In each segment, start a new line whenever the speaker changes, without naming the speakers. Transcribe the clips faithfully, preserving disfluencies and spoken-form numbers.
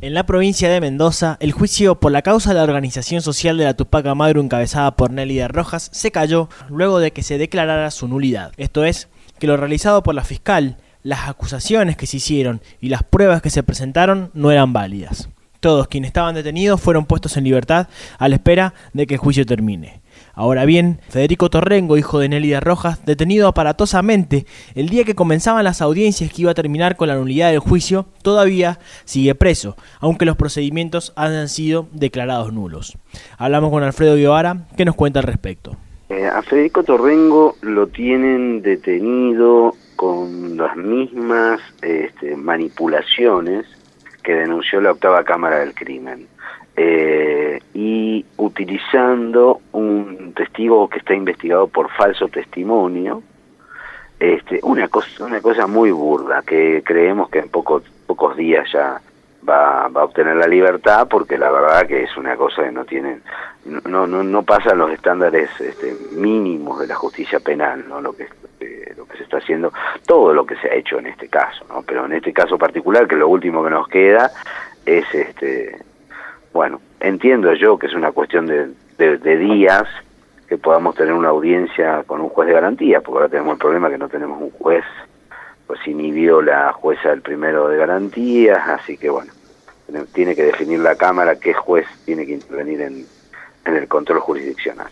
En la provincia de Mendoza, el juicio por la causa de la organización social de la Tupac Amaru encabezada por Nelly Rojas se cayó luego de que se declarara su nulidad. Esto es, que lo realizado por la fiscal, las acusaciones que se hicieron y las pruebas que se presentaron no eran válidas. Todos quienes estaban detenidos fueron puestos en libertad a la espera de que el juicio termine. Ahora bien, Federico Torrengo, hijo de Nelly Rojas, detenido aparatosamente el día que comenzaban las audiencias que iba a terminar con la nulidad del juicio, todavía sigue preso, aunque los procedimientos hayan sido declarados nulos. Hablamos con Alfredo Guevara, que nos cuenta al respecto.
Eh, a Federico Torrengo lo tienen detenido con las mismas este, manipulaciones que denunció la octava Cámara del Crimen. Eh, y utilizando un testigo que está investigado por falso testimonio, este, una cosa, una cosa muy burda, que creemos que en pocos pocos días ya va, va a obtener la libertad, porque la verdad que es una cosa que no tienen, no no no pasan los estándares este, mínimos de la justicia penal, ¿no? Lo que eh, lo que se está haciendo, todo lo que se ha hecho en este caso, ¿no? Pero en este caso particular, que lo último que nos queda es este Bueno, entiendo yo que es una cuestión de, de, de días que podamos tener una audiencia con un juez de garantía, porque ahora tenemos el problema que no tenemos un juez, pues inhibió la jueza del primero de garantías, así que bueno, tiene que definir la Cámara qué juez tiene que intervenir en, en el control jurisdiccional.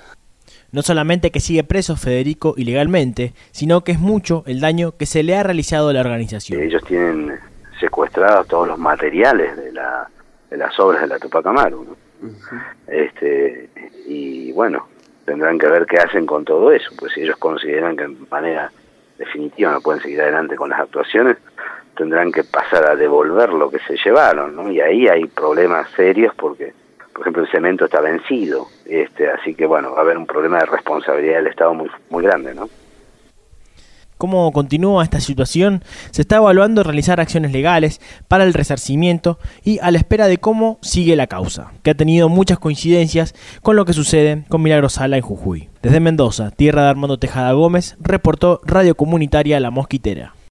No solamente que sigue preso Federico ilegalmente, sino que es mucho el daño que se le ha realizado a la organización.
Ellos tienen secuestrados todos los materiales de la de las obras de la Tupac Amaru, ¿no? Uh-huh. Este, y bueno, tendrán que ver qué hacen con todo eso, pues si ellos consideran que de manera definitiva no pueden seguir adelante con las actuaciones, tendrán que pasar a devolver lo que se llevaron, ¿no? Y ahí hay problemas serios porque, por ejemplo, el cemento está vencido, este, así que bueno, va a haber un problema de responsabilidad del Estado muy, muy grande, ¿no?
¿Cómo continúa esta situación? Se está evaluando realizar acciones legales para el resarcimiento y a la espera de cómo sigue la causa, que ha tenido muchas coincidencias con lo que sucede con Milagro Sala en Jujuy. Desde Mendoza, tierra de Armando Tejada Gómez, reportó Radio Comunitaria La Mosquitera.